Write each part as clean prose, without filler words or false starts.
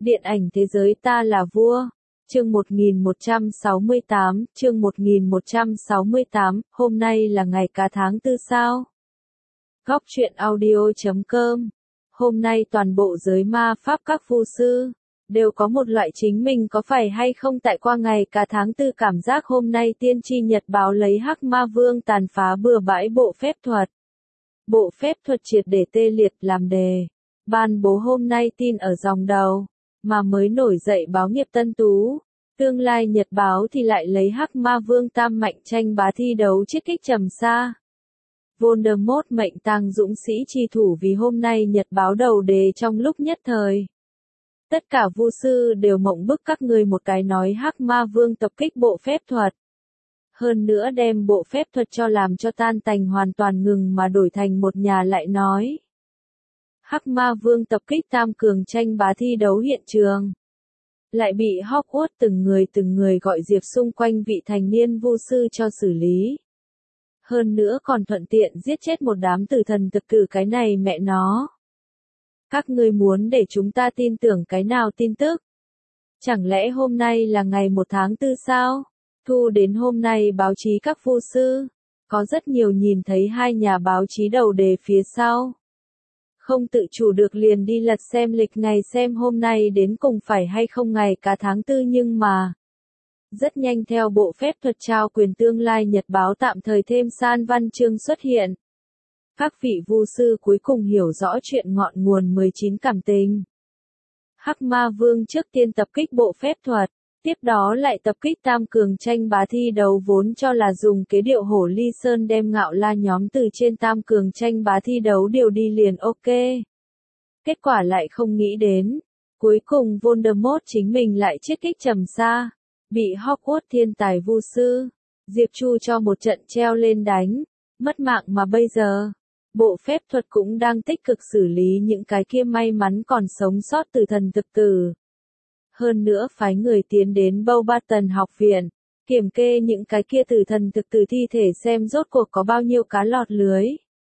Điện ảnh thế giới ta là vua. Chương 1168, hôm nay là ngày cá tháng tư sao? Góc truyện audio.com. Hôm nay toàn bộ giới ma pháp các vu sư đều có một loại chính mình có phải hay không tại qua ngày cá tháng tư cảm giác hôm nay tiên tri nhật báo lấy Hắc Ma Vương tàn phá bừa bãi bộ phép thuật. Bộ phép thuật triệt để tê liệt làm đề. Ban bố hôm nay tin ở dòng đầu, mà mới nổi dậy báo nghiệp Tân Tú. Tương lai nhật báo thì lại lấy Hắc Ma Vương tam mạnh tranh bá thi đấu chiết kích trầm xa. Voldemort mệnh tang dũng sĩ chi thủ vì hôm nay nhật báo đầu đề trong lúc nhất thời. Tất cả vu sư đều mộng bức các người một cái nói Hắc Ma Vương tập kích bộ phép thuật. Hơn nữa đem bộ phép thuật cho làm cho tan tành hoàn toàn ngừng mà đổi thành một nhà lại nói. Hắc Ma Vương tập kích tam cường tranh bá thi đấu hiện trường. Lại bị Hogwarts từng người gọi diệp xung quanh vị thành niên vu sư cho xử lý. Hơn nữa còn thuận tiện giết chết một đám tử thần thực cử cái này mẹ nó. Các ngươi muốn để chúng ta tin tưởng cái nào tin tức? Chẳng lẽ hôm nay là ngày 1 tháng 4 sao? Thu đến hôm nay báo chí các vu sư. Có rất nhiều nhìn thấy hai nhà báo chí đầu đề phía sau. Không tự chủ được liền đi lật xem lịch ngày xem hôm nay đến cùng phải hay không ngày cá tháng tư nhưng mà. Rất nhanh theo bộ phép thuật trao quyền tương lai nhật báo tạm thời thêm san văn chương xuất hiện. Các vị vu sư cuối cùng hiểu rõ chuyện ngọn nguồn 19 cảm tình. Hắc Ma Vương trước tiên tập kích bộ phép thuật, tiếp đó lại tập kích tam cường tranh bá thi đấu vốn cho là dùng kế điệu hổ ly sơn đem ngạo la nhóm từ trên tam cường tranh bá thi đấu điều đi liền ok. Kết quả lại không nghĩ đến, cuối cùng Voldemort chính mình lại chiết kích trầm xa, bị Hogwarts thiên tài vu sư, Diệp Chu cho một trận treo lên đánh, mất mạng mà bây giờ. Bộ phép thuật cũng đang tích cực xử lý những cái kia may mắn còn sống sót từ thần thực tử. Hơn nữa phái người tiến đến Beauxbaton học viện, kiểm kê những cái kia tử thần thực tử thi thể xem rốt cuộc có bao nhiêu cá lọt lưới.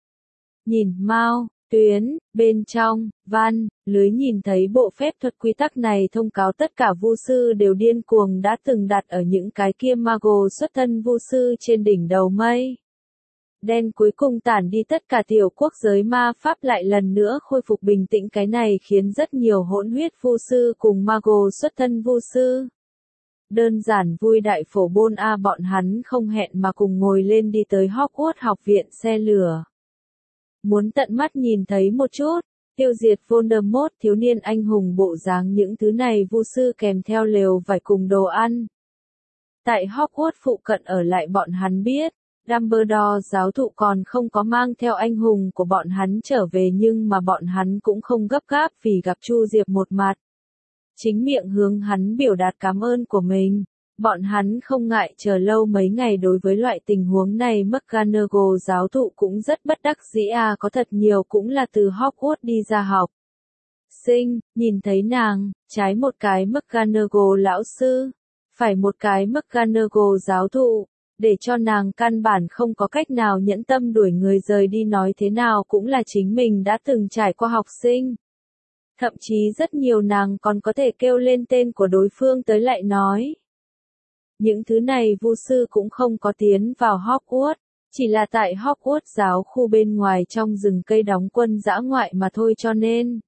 Nhìn Mao, Tuyến, bên trong, văn, lưới nhìn thấy bộ phép thuật quy tắc này thông cáo tất cả vu sư đều điên cuồng đã từng đặt ở những cái kia mago xuất thân vu sư trên đỉnh đầu mây. Đen cuối cùng tản đi tất cả tiểu quốc giới ma pháp lại lần nữa khôi phục bình tĩnh cái này khiến rất nhiều hỗn huyết vu sư cùng mago xuất thân vu sư. Đơn giản vui đại phổ bôn bọn hắn không hẹn mà cùng ngồi lên đi tới Hogwarts học viện xe lửa. Muốn tận mắt nhìn thấy một chút, tiêu diệt Voldemort thiếu niên anh hùng bộ dáng những thứ này vu sư kèm theo lều vải cùng đồ ăn. Tại Hogwarts phụ cận ở lại bọn hắn biết. Dumbledore giáo thụ còn không có mang theo anh hùng của bọn hắn trở về nhưng mà bọn hắn cũng không gấp gáp vì gặp Chu Diệp một mặt. Chính miệng hướng hắn biểu đạt cảm ơn của mình. Bọn hắn không ngại chờ lâu mấy ngày đối với loại tình huống này McGonagall giáo thụ cũng rất bất đắc dĩ có thật nhiều cũng là từ Hogwarts đi ra học. Sinh, nhìn thấy nàng, trái một cái McGonagall lão sư, phải một cái McGonagall giáo thụ. Để cho nàng căn bản không có cách nào nhẫn tâm đuổi người rời đi nói thế nào cũng là chính mình đã từng trải qua học sinh. Thậm chí rất nhiều nàng còn có thể kêu lên tên của đối phương tới lại nói. Những thứ này vu sư cũng không có tiến vào Hogwarts, chỉ là tại Hogwarts giáo khu bên ngoài trong rừng cây đóng quân dã ngoại mà thôi cho nên.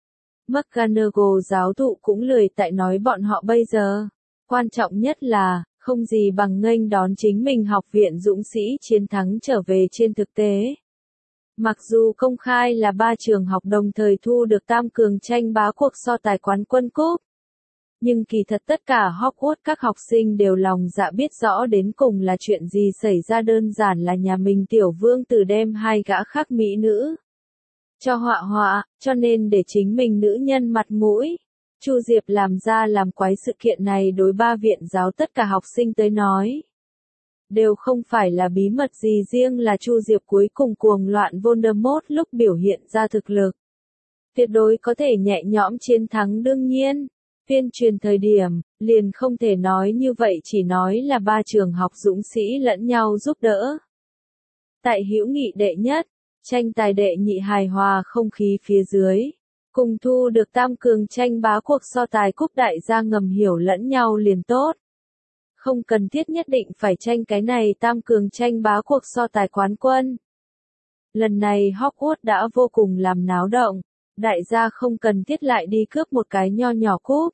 McGonagall giáo thụ cũng lười tại nói bọn họ bây giờ. Quan trọng nhất là, không gì bằng nghênh đón chính mình học viện dũng sĩ chiến thắng trở về trên thực tế. Mặc dù công khai là 3 trường học đồng thời thu được tam cường tranh bá cuộc so tài quán quân cúp. Nhưng kỳ thật tất cả Hogwarts các học sinh đều lòng dạ biết rõ đến cùng là chuyện gì xảy ra đơn giản là nhà mình tiểu vương tử đem hai gã khác mỹ nữ. Cho họa, cho nên để chính mình nữ nhân mặt mũi. Chu Diệp làm ra làm quái sự kiện này đối 3 viện giáo tất cả học sinh tới nói. Đều không phải là bí mật gì riêng là Chu Diệp cuối cùng cuồng loạn Voldemort lúc biểu hiện ra thực lực. Tuyệt đối có thể nhẹ nhõm chiến thắng đương nhiên. Tuyên truyền thời điểm, liền không thể nói như vậy chỉ nói là 3 trường học dũng sĩ lẫn nhau giúp đỡ. Tại hữu nghị đệ nhất, tranh tài đệ nhị hài hòa không khí phía dưới. Cùng thu được tam cường tranh bá cuộc so tài cúp đại gia ngầm hiểu lẫn nhau liền tốt. Không cần thiết nhất định phải tranh cái này tam cường tranh bá cuộc so tài quán quân. Lần này Hogwarts đã vô cùng làm náo động, đại gia không cần thiết lại đi cướp một cái nho nhỏ cúp.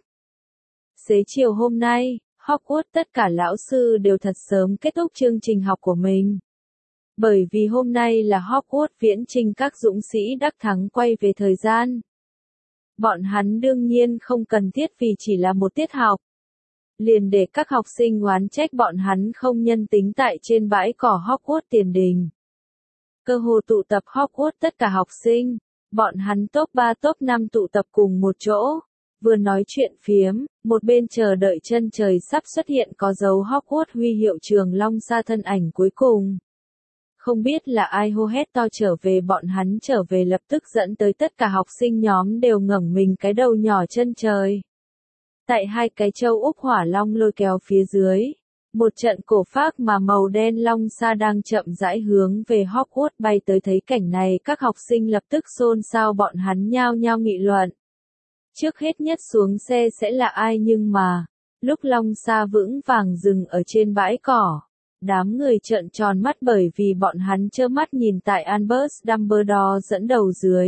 Xế chiều hôm nay, Hogwarts tất cả lão sư đều thật sớm kết thúc chương trình học của mình. Bởi vì hôm nay là Hogwarts viễn trình các dũng sĩ đắc thắng quay về thời gian. Bọn hắn đương nhiên không cần thiết vì chỉ là một tiết học. Liền để các học sinh oán trách bọn hắn không nhân tính tại trên bãi cỏ Hogwarts tiền đình. Cơ hồ tụ tập Hogwarts tất cả học sinh, bọn hắn top 3 top 5 tụ tập cùng một chỗ, vừa nói chuyện phiếm, một bên chờ đợi chân trời sắp xuất hiện có dấu Hogwarts huy hiệu trường long xa thân ảnh cuối cùng. Không biết là ai hô hét to trở về, bọn hắn trở về lập tức dẫn tới tất cả học sinh nhóm đều ngẩng mình cái đầu nhỏ chân trời. Tại hai cái châu úc hỏa long lôi kéo phía dưới, một trận cổ phác mà màu đen long xa đang chậm rãi hướng về Hogwarts bay tới. Thấy cảnh này các học sinh lập tức xôn xao, bọn hắn nhao nhao nghị luận. Trước hết nhất xuống xe sẽ là ai, nhưng mà, lúc long xa vững vàng dừng ở trên bãi cỏ, đám người trợn tròn mắt bởi vì bọn hắn trơ mắt nhìn tại Albus Dumbledore dẫn đầu dưới.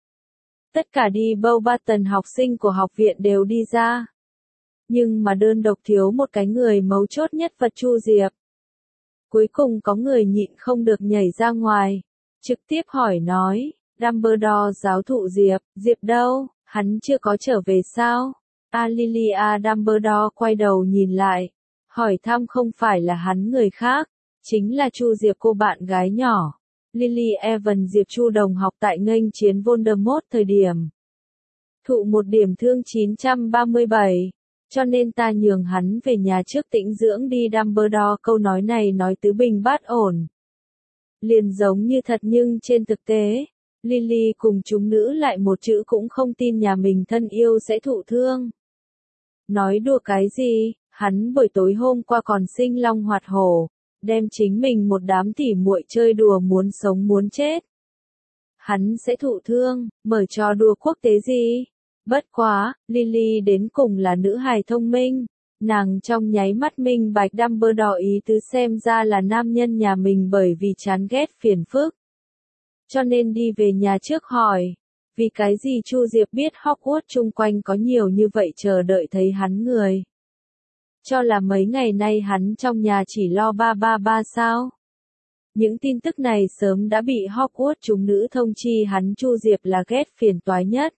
Tất cả đi Beauxbaton học sinh của học viện đều đi ra. Nhưng mà đơn độc thiếu một cái người mấu chốt nhất vật Chu Diệp. Cuối cùng có người nhịn không được nhảy ra ngoài, trực tiếp hỏi nói, Dumbledore giáo thụ Diệp, Diệp đâu, hắn chưa có trở về sao? Lilia Dumbledore quay đầu nhìn lại, hỏi thăm không phải là hắn người khác, chính là Chu Diệp cô bạn gái nhỏ. Lily Evans Diệp Chu đồng học tại nghênh chiến Voldemort thời điểm. Thụ một điểm thương 937. Cho nên ta nhường hắn về nhà trước tĩnh dưỡng đi. Dumbledore câu nói này nói tứ bình bát ổn. Liền giống như thật, nhưng trên thực tế, Lily cùng chúng nữ lại một chữ cũng không tin nhà mình thân yêu sẽ thụ thương. Nói đùa cái gì, hắn buổi tối hôm qua còn sinh long hoạt hổ, đem chính mình một đám tỉ muội chơi đùa muốn sống muốn chết. Hắn sẽ thụ thương, mở trò đùa quốc tế gì? Bất quá, Lily đến cùng là nữ hài thông minh, nàng trong nháy mắt minh bạch Dumbledore ý tứ, xem ra là nam nhân nhà mình bởi vì chán ghét phiền phức. Cho nên đi về nhà trước hỏi, vì cái gì Chu Diệp biết Hogwarts chung quanh có nhiều như vậy chờ đợi thấy hắn người. Cho là mấy ngày nay hắn trong nhà chỉ lo 333 sao? Những tin tức này sớm đã bị Hogwarts chúng nữ thông chi hắn. Chu Diệp là ghét phiền toái nhất.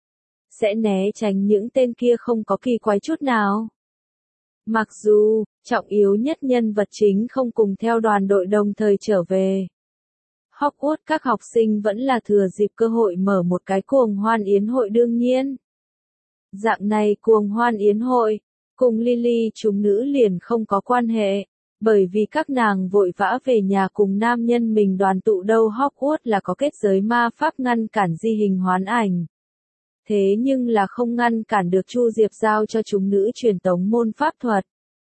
Sẽ né tránh những tên kia không có kỳ quái chút nào. Mặc dù, trọng yếu nhất nhân vật chính không cùng theo đoàn đội đồng thời trở về. Hogwarts các học sinh vẫn là thừa dịp cơ hội mở một cái cuồng hoan yến hội đương nhiên. Dạng này cuồng hoan yến hội, cùng Lily chúng nữ liền không có quan hệ, bởi vì các nàng vội vã về nhà cùng nam nhân mình đoàn tụ đâu. Hogwarts là có kết giới ma pháp ngăn cản di hình hoán ảnh. Thế nhưng là không ngăn cản được Chu Diệp giao cho chúng nữ truyền tống môn pháp thuật.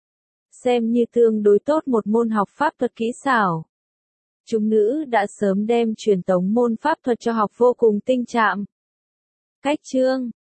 Xem như tương đối tốt một môn học pháp thuật kỹ xảo. Chúng nữ đã sớm đem truyền tống môn pháp thuật cho học vô cùng tinh chạm. Cách chương